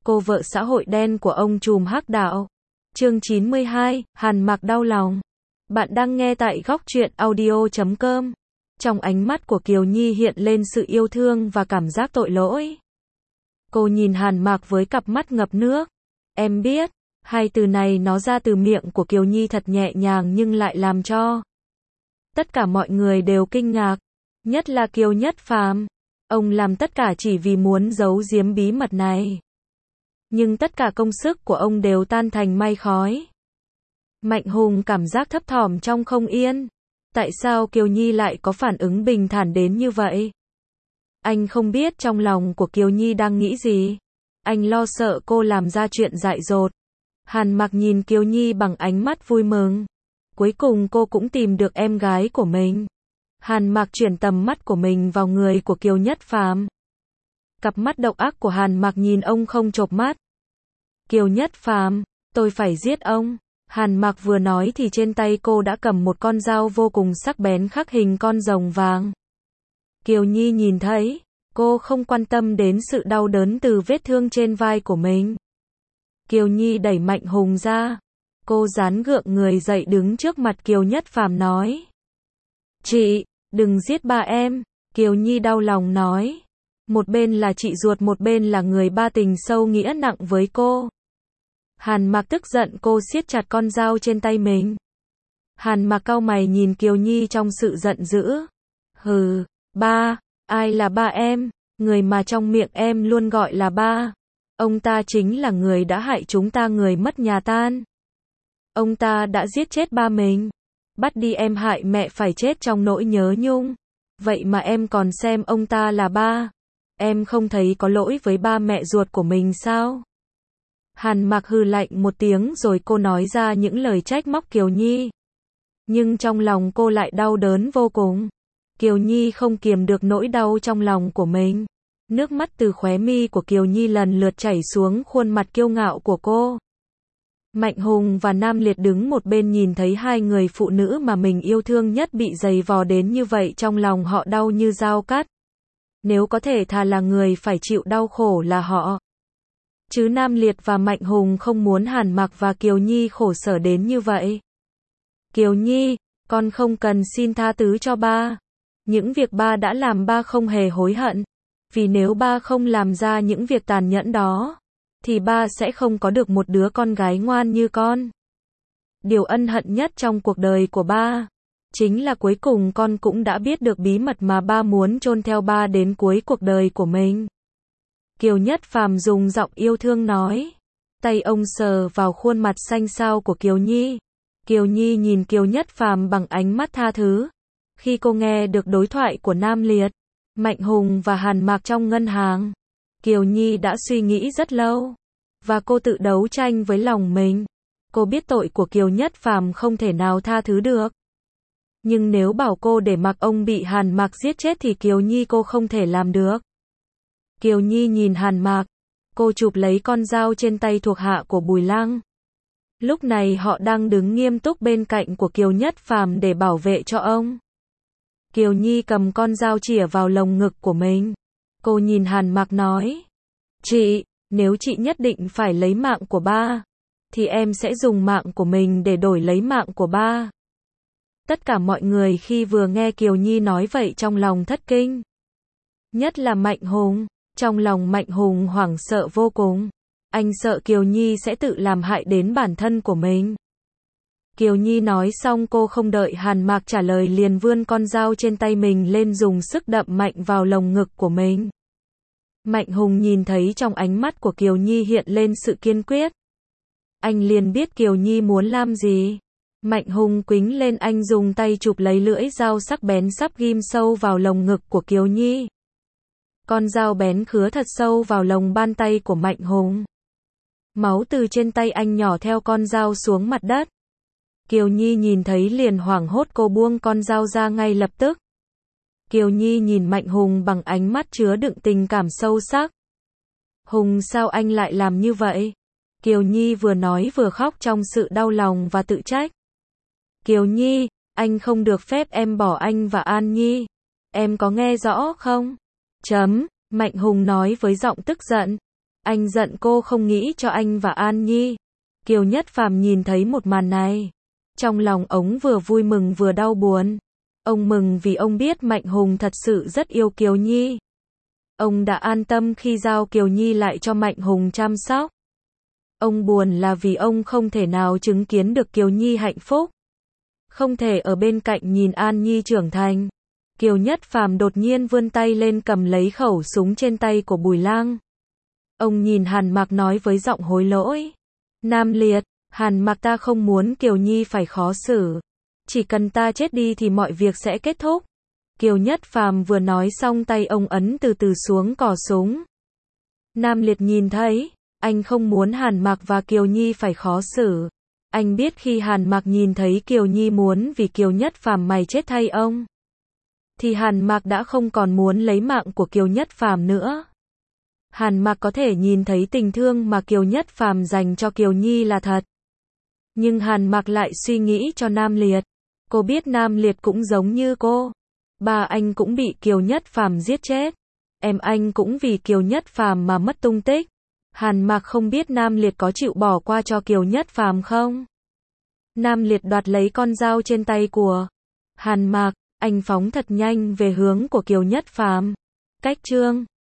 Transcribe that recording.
cô vợ xã hội đen của ông trùm hắc đạo. Chương 92, Hàn Mặc đau lòng. Bạn đang nghe tại góc truyện audio.com. Trong ánh mắt của Kiều Nhi hiện lên sự yêu thương và cảm giác tội lỗi. Cô nhìn Hàn Mặc với cặp mắt ngập nước. Em biết, hai từ này nó ra từ miệng của Kiều Nhi thật nhẹ nhàng nhưng lại làm cho tất cả mọi người đều kinh ngạc, nhất là Kiều Nhất Phàm. Ông làm tất cả chỉ vì muốn giấu giếm bí mật này. Nhưng tất cả công sức của ông đều tan thành mây khói. Mạnh Hùng cảm giác thấp thỏm trong không yên. Tại sao Kiều Nhi lại có phản ứng bình thản đến như vậy? Anh không biết trong lòng của Kiều Nhi đang nghĩ gì. Anh lo sợ cô làm ra chuyện dại dột. Hàn Mặc nhìn Kiều Nhi bằng ánh mắt vui mừng. Cuối cùng cô cũng tìm được em gái của mình. Hàn Mặc chuyển tầm mắt của mình vào người của Kiều Nhất Phàm. Cặp mắt độc ác của Hàn Mặc nhìn ông không chộp mắt. Kiều Nhất Phàm, tôi phải giết ông. Hàn Mặc vừa nói thì trên tay cô đã cầm một con dao vô cùng sắc bén khắc hình con rồng vàng. Kiều Nhi nhìn thấy, cô không quan tâm đến sự đau đớn từ vết thương trên vai của mình. Kiều Nhi đẩy Mạnh Hùng ra. Cô dán gượng người dậy đứng trước mặt Kiều Nhất Phàm nói. Chị, đừng giết ba em. Kiều Nhi đau lòng nói. Một bên là chị ruột, một bên là người ba tình sâu nghĩa nặng với cô. Hàn Mặc tức giận, cô siết chặt con dao trên tay mình. Hàn Mặc cau mày nhìn Kiều Nhi trong sự giận dữ. Hừ, ba, ai là ba em? Người mà trong miệng em luôn gọi là ba. Ông ta chính là người đã hại chúng ta, người mất nhà tan. Ông ta đã giết chết ba mình. Bắt đi em, hại mẹ phải chết trong nỗi nhớ nhung. Vậy mà em còn xem ông ta là ba. Em không thấy có lỗi với ba mẹ ruột của mình sao? Hàn Mặc hừ lạnh một tiếng rồi cô nói ra những lời trách móc Kiều Nhi. Nhưng trong lòng cô lại đau đớn vô cùng. Kiều Nhi không kiềm được nỗi đau trong lòng của mình. Nước mắt từ khóe mi của Kiều Nhi lần lượt chảy xuống khuôn mặt kiêu ngạo của cô. Mạnh Hùng và Nam Liệt đứng một bên nhìn thấy hai người phụ nữ mà mình yêu thương nhất bị giày vò đến như vậy, trong lòng họ đau như dao cắt. Nếu có thể thà là người phải chịu đau khổ là họ. Chứ Nam Liệt và Mạnh Hùng không muốn Hàn Mặc và Kiều Nhi khổ sở đến như vậy. Kiều Nhi, con không cần xin tha thứ cho ba. Những việc ba đã làm ba không hề hối hận. Vì nếu ba không làm ra những việc tàn nhẫn đó, thì ba sẽ không có được một đứa con gái ngoan như con. Điều ân hận nhất trong cuộc đời của ba, chính là cuối cùng con cũng đã biết được bí mật mà ba muốn chôn theo ba đến cuối cuộc đời của mình. Kiều Nhất Phàm dùng giọng yêu thương nói. Tay ông sờ vào khuôn mặt xanh xao của Kiều Nhi. Kiều Nhi nhìn Kiều Nhất Phàm bằng ánh mắt tha thứ. Khi cô nghe được đối thoại của Nam Liệt, Mạnh Hùng và Hàn Mặc trong ngân hàng, Kiều Nhi đã suy nghĩ rất lâu. Và cô tự đấu tranh với lòng mình. Cô biết tội của Kiều Nhất Phàm không thể nào tha thứ được. Nhưng nếu bảo cô để mặc ông bị Hàn Mặc giết chết thì Kiều Nhi cô không thể làm được. Kiều Nhi nhìn Hàn Mặc. Cô chụp lấy con dao trên tay thuộc hạ của Bùi Lăng. Lúc này họ đang đứng nghiêm túc bên cạnh của Kiều Nhất Phàm để bảo vệ cho ông. Kiều Nhi cầm con dao chĩa vào lồng ngực của mình. Cô nhìn Hàn Mặc nói. Chị, nếu chị nhất định phải lấy mạng của ba, thì em sẽ dùng mạng của mình để đổi lấy mạng của ba. Tất cả mọi người khi vừa nghe Kiều Nhi nói vậy trong lòng thất kinh. Nhất là Mạnh Hùng. Trong lòng Mạnh Hùng hoảng sợ vô cùng. Anh sợ Kiều Nhi sẽ tự làm hại đến bản thân của mình. Kiều Nhi nói xong cô không đợi Hàn Mặc trả lời liền vươn con dao trên tay mình lên, dùng sức đập mạnh vào lồng ngực của mình. Mạnh Hùng nhìn thấy trong ánh mắt của Kiều Nhi hiện lên sự kiên quyết. Anh liền biết Kiều Nhi muốn làm gì. Mạnh Hùng quýnh lên, anh dùng tay chụp lấy lưỡi dao sắc bén sắp ghim sâu vào lồng ngực của Kiều Nhi. Con dao bén khứa thật sâu vào lòng bàn tay của Mạnh Hùng. Máu từ trên tay anh nhỏ theo con dao xuống mặt đất. Kiều Nhi nhìn thấy liền hoảng hốt, cô buông con dao ra ngay lập tức. Kiều Nhi nhìn Mạnh Hùng bằng ánh mắt chứa đựng tình cảm sâu sắc. Hùng, sao anh lại làm như vậy? Kiều Nhi vừa nói vừa khóc trong sự đau lòng và tự trách. Kiều Nhi, anh không được phép em bỏ anh và An Nhi. Em có nghe rõ không? Mạnh Hùng nói với giọng tức giận. Anh giận cô không nghĩ cho anh và An Nhi. Kiều Nhất Phàm nhìn thấy một màn này. Trong lòng ông vừa vui mừng vừa đau buồn. Ông mừng vì ông biết Mạnh Hùng thật sự rất yêu Kiều Nhi. Ông đã an tâm khi giao Kiều Nhi lại cho Mạnh Hùng chăm sóc. Ông buồn là vì ông không thể nào chứng kiến được Kiều Nhi hạnh phúc. Không thể ở bên cạnh nhìn An Nhi trưởng thành. Kiều Nhất Phàm đột nhiên vươn tay lên cầm lấy khẩu súng trên tay của Bùi Lang. Ông nhìn Hàn Mặc nói với giọng hối lỗi. Nam Liệt, Hàn Mặc, ta không muốn Kiều Nhi phải khó xử. Chỉ cần ta chết đi thì mọi việc sẽ kết thúc. Kiều Nhất Phàm vừa nói xong tay ông ấn từ từ xuống cò súng. Nam Liệt nhìn thấy, anh không muốn Hàn Mặc và Kiều Nhi phải khó xử. Anh biết khi Hàn Mặc nhìn thấy Kiều Nhi muốn vì Kiều Nhất Phàm mày chết thay ông, thì Hàn Mặc đã không còn muốn lấy mạng của Kiều Nhất Phàm nữa. Hàn Mặc có thể nhìn thấy tình thương mà Kiều Nhất Phàm dành cho Kiều Nhi là thật. Nhưng Hàn Mặc lại suy nghĩ cho Nam Liệt. Cô biết Nam Liệt cũng giống như cô. Ba anh cũng bị Kiều Nhất Phàm giết chết. Em anh cũng vì Kiều Nhất Phàm mà mất tung tích. Hàn Mặc không biết Nam Liệt có chịu bỏ qua cho Kiều Nhất Phàm không? Nam Liệt đoạt lấy con dao trên tay của Hàn Mặc, anh phóng thật nhanh về hướng của Kiều Nhất Phàm. Cách chương